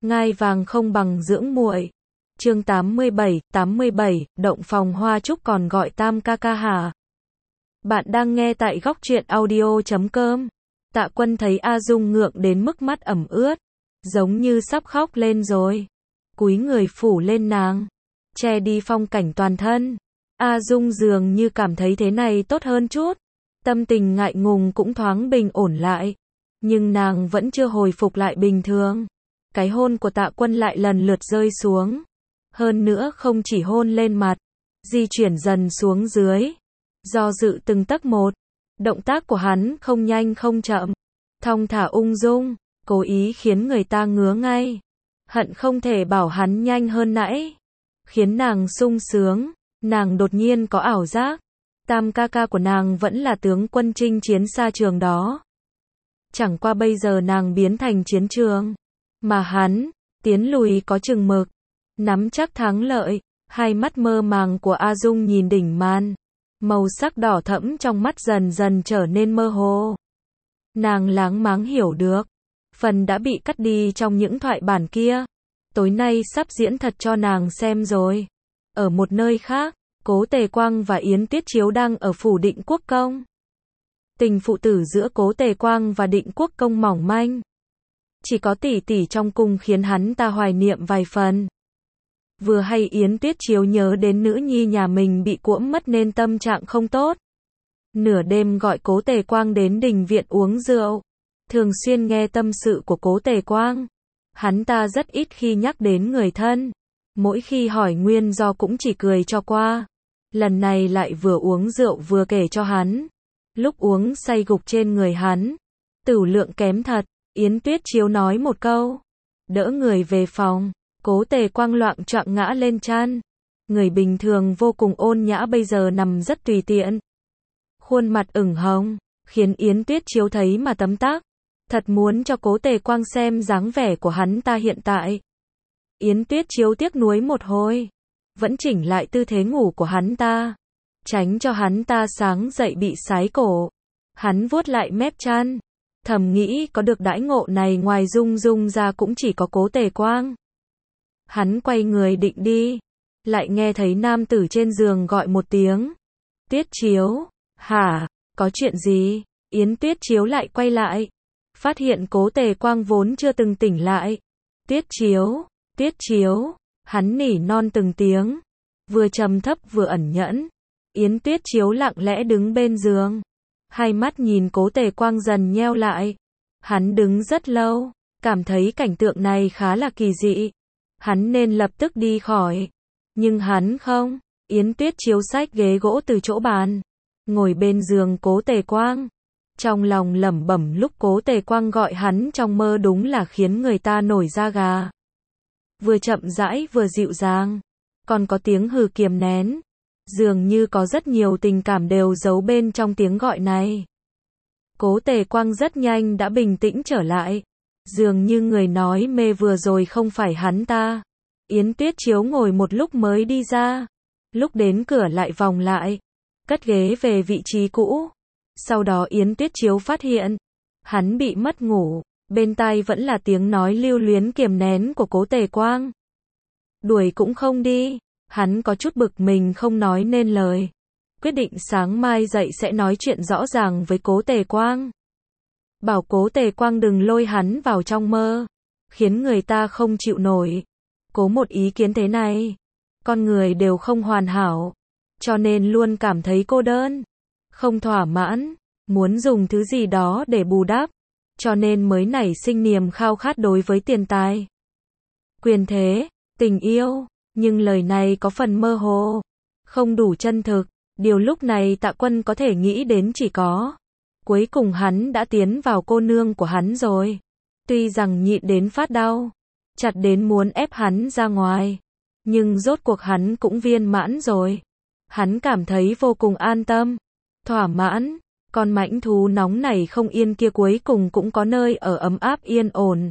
Ngai vàng không bằng dưỡng muội. Chương 87, động phòng hoa trúc còn gọi Tam ca ca hả? Bạn đang nghe tại góc truyện audio.com. Tạ Quân thấy A Dung ngượng đến mức mắt ẩm ướt, giống như sắp khóc lên rồi. Cúi người phủ lên nàng, che đi phong cảnh toàn thân. A Dung dường như cảm thấy thế này tốt hơn chút. Tâm tình ngại ngùng cũng thoáng bình ổn lại. Nhưng nàng vẫn chưa hồi phục lại bình thường. Cái hôn của Tạ Quân lại lần lượt rơi xuống. Hơn nữa không chỉ hôn lên mặt, di chuyển dần xuống dưới. Do dự từng tấc một. Động tác của hắn không nhanh không chậm. Thong thả ung dung, cố ý khiến người ta ngứa ngay. Hận không thể bảo hắn nhanh hơn nãy. Khiến nàng sung sướng, nàng đột nhiên có ảo giác. Tam ca ca của nàng vẫn là tướng quân chinh chiến xa trường đó. Chẳng qua bây giờ nàng biến thành chiến trường. Mà hắn, tiến lùi có chừng mực. Nắm chắc thắng lợi, hai mắt mơ màng của A Dung nhìn đỉnh màn. Màu sắc đỏ thẫm trong mắt dần dần trở nên mơ hồ. Nàng láng máng hiểu được. Phần đã bị cắt đi trong những thoại bản kia. Tối nay sắp diễn thật cho nàng xem rồi. Ở một nơi khác, Cố Tề Quang và Yến Tiết Chiếu đang ở phủ Định Quốc Công. Tình phụ tử giữa Cố Tề Quang và Định Quốc Công mỏng manh. Chỉ có tỷ tỷ trong cung khiến hắn ta hoài niệm vài phần. Vừa hay Yến Tiết Chiếu nhớ đến nữ nhi nhà mình bị cuỗm mất nên tâm trạng không tốt. Nửa đêm gọi Cố Tề Quang đến đình viện uống rượu. Thường xuyên nghe tâm sự của Cố Tề Quang. Hắn ta rất ít khi nhắc đến người thân. Mỗi khi hỏi nguyên do cũng chỉ cười cho qua. Lần này lại vừa uống rượu vừa kể cho hắn. Lúc uống say gục trên người hắn. Tửu lượng kém thật. Yến Tuyết Chiếu nói một câu. Đỡ người về phòng. Cố Tề Quang loạng choạng ngã lên chăn. Người bình thường vô cùng ôn nhã bây giờ nằm rất tùy tiện. Khuôn mặt ửng hồng. Khiến Yến Tuyết Chiếu thấy mà tấm tắc. Thật muốn cho Cố Tề Quang xem dáng vẻ của hắn ta hiện tại. Yến Tuyết Chiếu tiếc nuối một hồi. Vẫn chỉnh lại tư thế ngủ của hắn ta. Tránh cho hắn ta sáng dậy bị sái cổ. Hắn vuốt lại mép chăn. Thầm nghĩ có được đãi ngộ này ngoài Dung Dung ra cũng chỉ có Cố Tề Quang. Hắn quay người định đi. Lại nghe thấy nam tử trên giường gọi một tiếng. Tuyết Chiếu. Hả? Có chuyện gì? Yến Tuyết Chiếu lại quay lại. Phát hiện Cố Tề Quang vốn chưa từng tỉnh lại. Tuyết Chiếu. Tuyết Chiếu. Hắn nỉ non từng tiếng. Vừa trầm thấp vừa ẩn nhẫn. Yến Tuyết Chiếu lặng lẽ đứng bên giường. Hai mắt nhìn Cố Tề Quang dần nheo lại. Hắn đứng rất lâu. Cảm thấy cảnh tượng này khá là kỳ dị. Hắn nên lập tức đi khỏi. Nhưng hắn không. Yến Tuyết Chiếu xách ghế gỗ từ chỗ bàn. Ngồi bên giường Cố Tề Quang. Trong lòng lẩm bẩm lúc Cố Tề Quang gọi hắn trong mơ đúng là khiến người ta nổi da gà. Vừa chậm rãi vừa dịu dàng. Còn có tiếng hừ kiềm nén. Dường như có rất nhiều tình cảm đều giấu bên trong tiếng gọi này. Cố Tề Quang rất nhanh đã bình tĩnh trở lại. Dường như người nói mê vừa rồi không phải hắn ta. Yến Tuyết Chiếu ngồi một lúc mới đi ra. Lúc đến cửa lại vòng lại. Cất ghế về vị trí cũ. Sau đó Yến Tuyết Chiếu phát hiện. Hắn bị mất ngủ. Bên tai vẫn là tiếng nói lưu luyến kiềm nén của Cố Tề Quang. Đuổi cũng không đi. Hắn có chút bực mình không nói nên lời. Quyết định sáng mai dậy sẽ nói chuyện rõ ràng với Cố Tề Quang. Bảo Cố Tề Quang đừng lôi hắn vào trong mơ. Khiến người ta không chịu nổi. Cố một ý kiến thế này. Con người đều không hoàn hảo. Cho nên luôn cảm thấy cô đơn. Không thỏa mãn. Muốn dùng thứ gì đó để bù đắp. Cho nên mới nảy sinh niềm khao khát đối với tiền tài. Quyền thế, tình yêu. Nhưng lời này có phần mơ hồ. Không đủ chân thực. Điều lúc này Tạ Quân có thể nghĩ đến chỉ có. Cuối cùng hắn đã tiến vào cô nương của hắn rồi. Tuy rằng nhịn đến phát đau. Chặt đến muốn ép hắn ra ngoài. Nhưng rốt cuộc hắn cũng viên mãn rồi. Hắn cảm thấy vô cùng an tâm. Thỏa mãn. Con mãnh thú nóng này không yên kia cuối cùng cũng có nơi ở ấm áp yên ổn.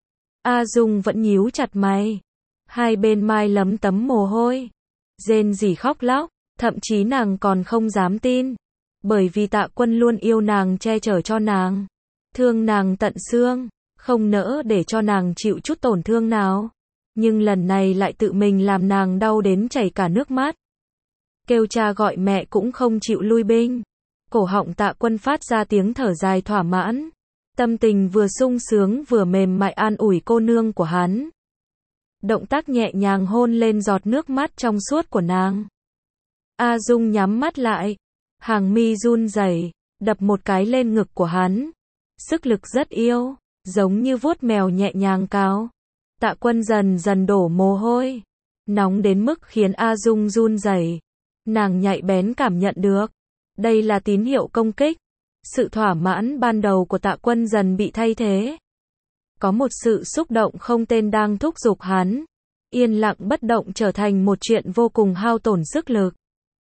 A Dung vẫn nhíu chặt mày. Hai bên mai lấm tấm mồ hôi. Rên rỉ khóc lóc. Thậm chí nàng còn không dám tin. Bởi vì Tạ Quân luôn yêu nàng che chở cho nàng. Thương nàng tận xương. không nỡ để cho nàng chịu chút tổn thương nào. Nhưng lần này lại tự mình làm nàng đau đến chảy cả nước mắt. Kêu cha gọi mẹ cũng không chịu lui binh. Cổ họng Tạ Quân phát ra tiếng thở dài thỏa mãn. Tâm tình vừa sung sướng vừa mềm mại an ủi cô nương của hắn. Động tác nhẹ nhàng hôn lên giọt nước mắt trong suốt của nàng. A Dung nhắm mắt lại, hàng mi run rẩy, đập một cái lên ngực của hắn. Sức lực rất yếu, giống như vuốt mèo nhẹ nhàng cào. Tạ Quân dần dần đổ mồ hôi, nóng đến mức khiến A Dung run rẩy. Nàng nhạy bén cảm nhận được, đây là tín hiệu công kích. Sự thỏa mãn ban đầu của Tạ Quân dần bị thay thế. Có một sự xúc động không tên đang thúc giục hắn. Yên lặng bất động trở thành một chuyện vô cùng hao tổn sức lực.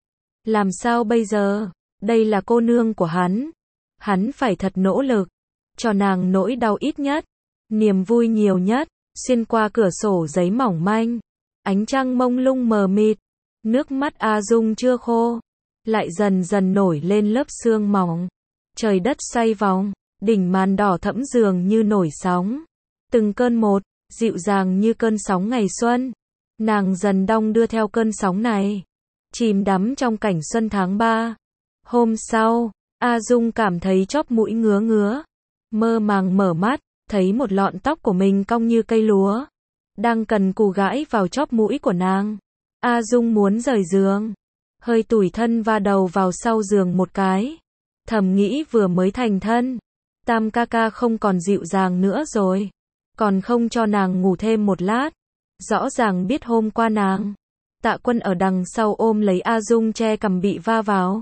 Làm sao bây giờ? Đây là cô nương của hắn. Hắn phải thật nỗ lực. Cho nàng nỗi đau ít nhất. Niềm vui nhiều nhất. Xuyên qua cửa sổ giấy mỏng manh. Ánh trăng mông lung mờ mịt. Nước mắt A Dung chưa khô. Lại dần dần nổi lên lớp sương mỏng. Trời đất xoay vòng. Đỉnh màn đỏ thẫm dường như nổi sóng. Từng cơn một, dịu dàng như cơn sóng ngày xuân. Nàng dần đong đưa theo cơn sóng này. Chìm đắm trong cảnh xuân tháng 3. Hôm sau, A Dung cảm thấy chóp mũi ngứa ngứa. Mơ màng mở mắt, thấy một lọn tóc của mình cong như cây lúa. Đang cần cù gãi vào chóp mũi của nàng. A Dung muốn rời giường. Hơi tủi thân va đầu vào sau giường một cái. Thầm nghĩ vừa mới thành thân. Tam ca ca không còn dịu dàng nữa rồi. Còn không cho nàng ngủ thêm một lát. Rõ ràng biết hôm qua nàng. Tạ Quân ở đằng sau ôm lấy A Dung che cằm bị va vào.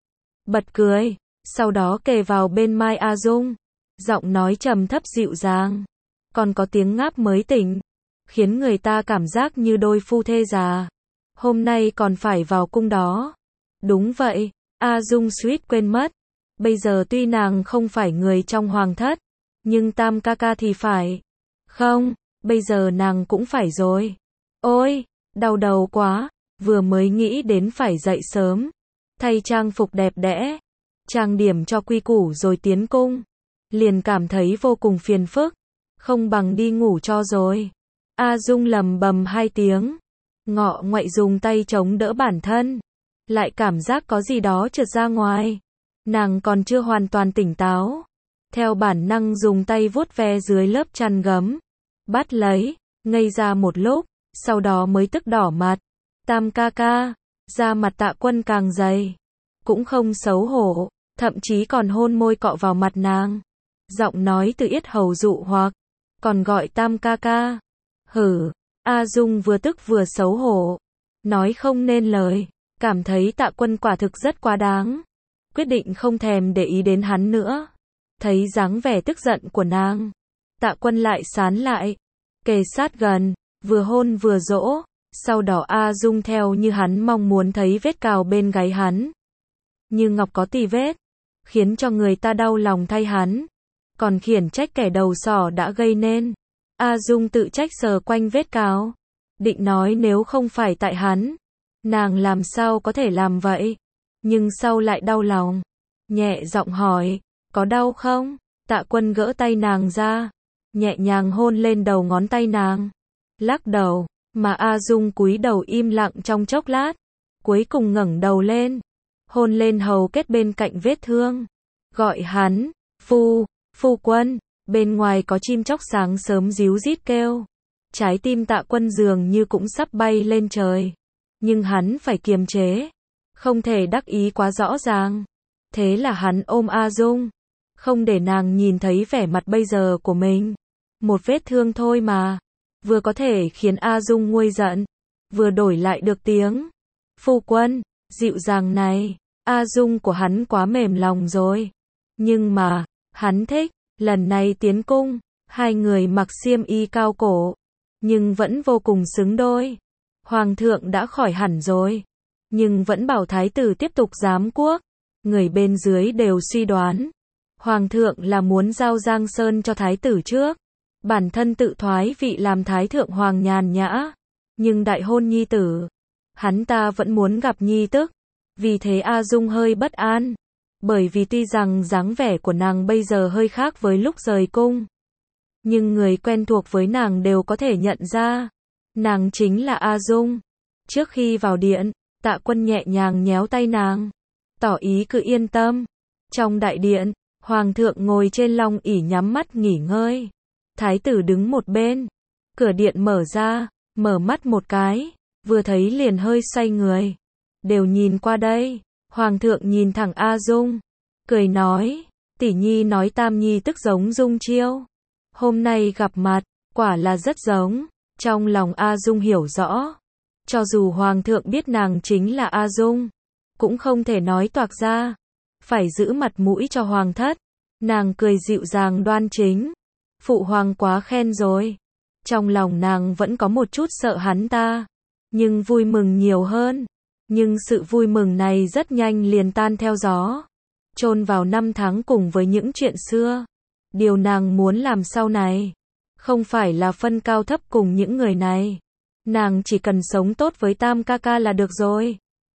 Bật cười. Sau đó kề vào bên mai A Dung. Giọng nói trầm thấp dịu dàng. Còn có tiếng ngáp mới tỉnh. Khiến người ta cảm giác như đôi phu thê già. Hôm nay còn phải vào cung đó. Đúng vậy. A Dung suýt quên mất. Bây giờ tuy nàng không phải người trong hoàng thất. Nhưng Tam ca ca thì phải. Không, bây giờ nàng cũng phải rồi. Ôi, đau đầu quá, vừa mới nghĩ đến phải dậy sớm. Thay trang phục đẹp đẽ, trang điểm cho quy củ rồi tiến cung. Liền cảm thấy vô cùng phiền phức, không bằng đi ngủ cho rồi. A Dung lầm bầm 2 tiếng, ngọ ngoại dùng tay chống đỡ bản thân. Lại cảm giác có gì đó trượt ra ngoài. Nàng còn chưa hoàn toàn tỉnh táo. Theo bản năng dùng tay vuốt ve dưới lớp chăn gấm. Bắt lấy, ngây ra một lúc, sau đó mới tức đỏ mặt. Tam ca ca, da mặt Tạ Quân càng dày. Cũng không xấu hổ, thậm chí còn hôn môi cọ vào mặt nàng. Giọng nói từ yết hầu dụ hoặc, còn gọi Tam ca ca. Hử, A Dung vừa tức vừa xấu hổ. Nói không nên lời, cảm thấy Tạ Quân quả thực rất quá đáng. Quyết định không thèm để ý đến hắn nữa. Thấy dáng vẻ tức giận của nàng. Tạ Quân lại sán lại. Kề sát gần, vừa hôn vừa dỗ. Sau đó A Dung theo như hắn mong muốn thấy vết cào bên gáy hắn. Như ngọc có tì vết. Khiến cho người ta đau lòng thay hắn. Còn khiển trách kẻ đầu sỏ đã gây nên. A Dung tự trách sờ quanh vết cào. Định nói nếu không phải tại hắn. Nàng làm sao có thể làm vậy. Nhưng sau lại đau lòng. Nhẹ giọng hỏi. Có đau không? Tạ Quân gỡ tay nàng ra. Nhẹ nhàng hôn lên đầu ngón tay nàng. Lắc đầu. Mà A Dung cúi đầu im lặng trong chốc lát. Cuối cùng ngẩng đầu lên. Hôn lên hầu kết bên cạnh vết thương. Gọi hắn. Phu quân. Bên ngoài có chim chóc sáng sớm ríu rít kêu. Trái tim Tạ Quân dường như cũng sắp bay lên trời. Nhưng hắn phải kiềm chế. Không thể đắc ý quá rõ ràng. Thế là hắn ôm A Dung. Không để nàng nhìn thấy vẻ mặt bây giờ của mình. Một vết thương thôi mà. Vừa có thể khiến A Dung nguôi giận. Vừa đổi lại được tiếng. Phu quân, dịu dàng này. A Dung của hắn quá mềm lòng rồi. Nhưng mà, hắn thích. Lần này tiến cung. 2 người mặc xiêm y cao cổ. Nhưng vẫn vô cùng xứng đôi. Hoàng thượng đã khỏi hẳn rồi. Nhưng vẫn bảo thái tử tiếp tục giám quốc. Người bên dưới đều suy đoán. Hoàng thượng là muốn giao Giang Sơn cho thái tử trước. Bản thân tự thoái vị làm thái thượng hoàng nhàn nhã. Nhưng đại hôn nhi tử. Hắn ta vẫn muốn gặp nhi tức. Vì thế A Dung hơi bất an. Bởi vì tuy rằng dáng vẻ của nàng bây giờ hơi khác với lúc rời cung. nhưng người quen thuộc với nàng đều có thể nhận ra. Nàng chính là A Dung. Trước khi vào điện, Tạ Quân nhẹ nhàng nhéo tay nàng, tỏ ý cứ yên tâm. Trong đại điện, Hoàng thượng ngồi trên long ỷ nhắm mắt nghỉ ngơi. Thái tử đứng một bên. Cửa điện mở ra, mở mắt một cái, vừa thấy liền hơi xoay người. Đều nhìn qua đây. Hoàng thượng nhìn thẳng A Dung, cười nói, tỷ nhi nói Tam nhi tức giống Dung Chiêu. Hôm nay gặp mặt, quả là rất giống. Trong lòng A Dung hiểu rõ, cho dù Hoàng thượng biết nàng chính là A Dung, cũng không thể nói toạc ra, phải giữ mặt mũi cho Hoàng thất. Nàng cười dịu dàng đoan chính, phụ hoàng quá khen rồi. Trong lòng nàng vẫn có một chút sợ hắn ta, nhưng vui mừng nhiều hơn. Nhưng sự vui mừng này rất nhanh liền tan theo gió, chôn vào năm tháng cùng với những chuyện xưa. Điều nàng muốn làm sau này, không phải là phân cao thấp cùng những người này. Nàng chỉ cần sống tốt với Tam ca ca là được rồi.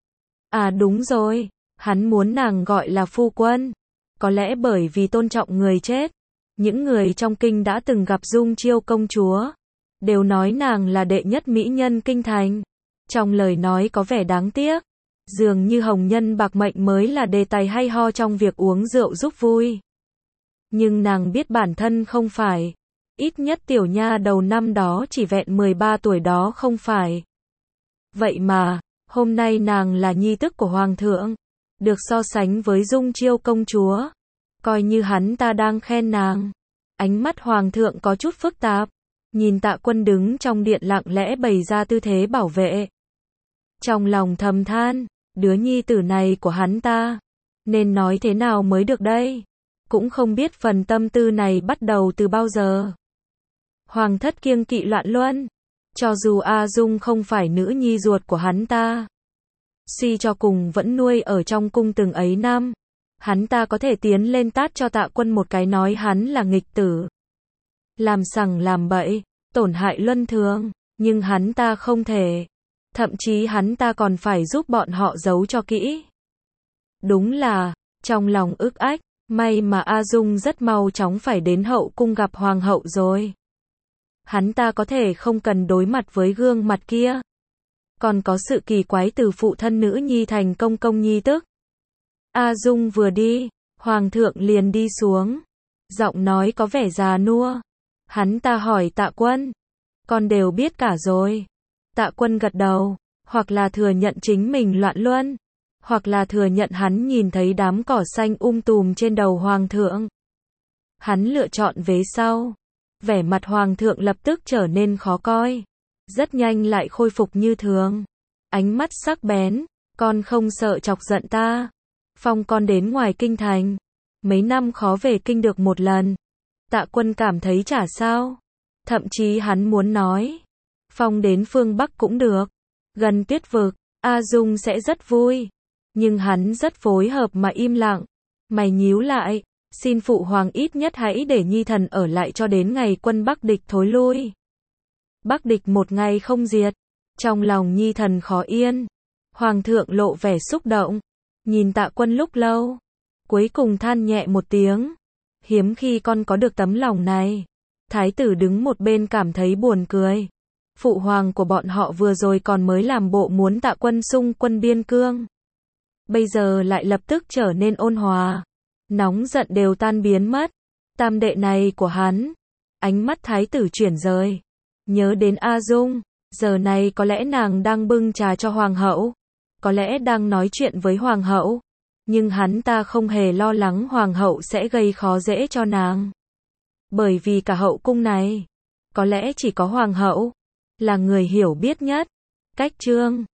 À đúng rồi, hắn muốn nàng gọi là phu quân. Có lẽ bởi vì tôn trọng người chết, những người trong kinh đã từng gặp Dung Chiêu công chúa, đều nói nàng là đệ nhất mỹ nhân kinh thành. Trong lời nói có vẻ đáng tiếc, dường như hồng nhân bạc mệnh mới là đề tài hay ho trong việc uống rượu giúp vui. Nhưng nàng biết bản thân không phải. Ít nhất tiểu nha đầu năm đó chỉ vẹn 13 tuổi đó không phải. Vậy mà, hôm nay nàng là nhi tức của Hoàng thượng, được so sánh với Dung Chiêu công chúa. Coi như hắn ta đang khen nàng. Ánh mắt Hoàng thượng có chút phức tạp, nhìn Tạ Quân đứng trong điện lặng lẽ bày ra tư thế bảo vệ. Trong lòng thầm than, đứa nhi tử này của hắn ta, nên nói thế nào mới được đây? Cũng không biết phần tâm tư này bắt đầu từ bao giờ. Hoàng thất kiêng kỵ loạn luân, cho dù A Dung không phải nữ nhi ruột của hắn ta, suy cho cùng vẫn nuôi ở trong cung từng ấy năm. Hắn ta có thể tiến lên tát cho Tạ Quân một cái nói hắn là nghịch tử, làm sằng làm bậy, tổn hại luân thường, nhưng hắn ta không thể. Thậm chí hắn ta còn phải giúp bọn họ giấu cho kỹ. Đúng là, trong lòng ức ách, may mà A Dung rất mau chóng phải đến hậu cung gặp hoàng hậu rồi. Hắn ta có thể không cần đối mặt với gương mặt kia. Còn có sự kỳ quái từ phụ thân nữ nhi thành công công nhi tức. A Dung vừa đi, Hoàng thượng liền đi xuống. Giọng nói có vẻ già nua. Hắn ta hỏi Tạ Quân, con đều biết cả rồi. Tạ Quân gật đầu, hoặc là thừa nhận chính mình loạn luân, hoặc là thừa nhận hắn nhìn thấy đám cỏ xanh tùm trên đầu Hoàng thượng. Hắn lựa chọn vế sau. Vẻ mặt Hoàng thượng lập tức trở nên khó coi, rất nhanh lại khôi phục như thường. Ánh mắt sắc bén, con không sợ chọc giận ta. Phong con đến ngoài kinh thành, mấy năm khó về kinh được một lần. Tạ Quân cảm thấy chả sao. Thậm chí hắn muốn nói, phong đến phương Bắc cũng được, gần Tuyết vực, A Dung sẽ rất vui. Nhưng hắn rất phối hợp mà im lặng. Mày nhíu lại, xin phụ hoàng ít nhất hãy để nhi thần ở lại cho đến ngày quân Bắc địch thối lui. Bắc địch một ngày không diệt. Trong lòng nhi thần khó yên. Hoàng thượng lộ vẻ xúc động, nhìn Tạ Quân lúc lâu, cuối cùng than nhẹ một tiếng. Hiếm khi con có được tấm lòng này. Thái tử đứng một bên cảm thấy buồn cười. Phụ hoàng của bọn họ vừa rồi còn mới làm bộ muốn Tạ Quân xung quân biên cương, bây giờ lại lập tức trở nên ôn hòa, nóng giận đều tan biến mất. Tam đệ này của hắn. Ánh mắt thái tử chuyển rời, nhớ đến A Dung. Giờ này có lẽ nàng đang bưng trà cho hoàng hậu, có lẽ đang nói chuyện với hoàng hậu, nhưng hắn ta không hề lo lắng hoàng hậu sẽ gây khó dễ cho nàng. Bởi vì cả hậu cung này, có lẽ chỉ có hoàng hậu là người hiểu biết nhất. Cách chương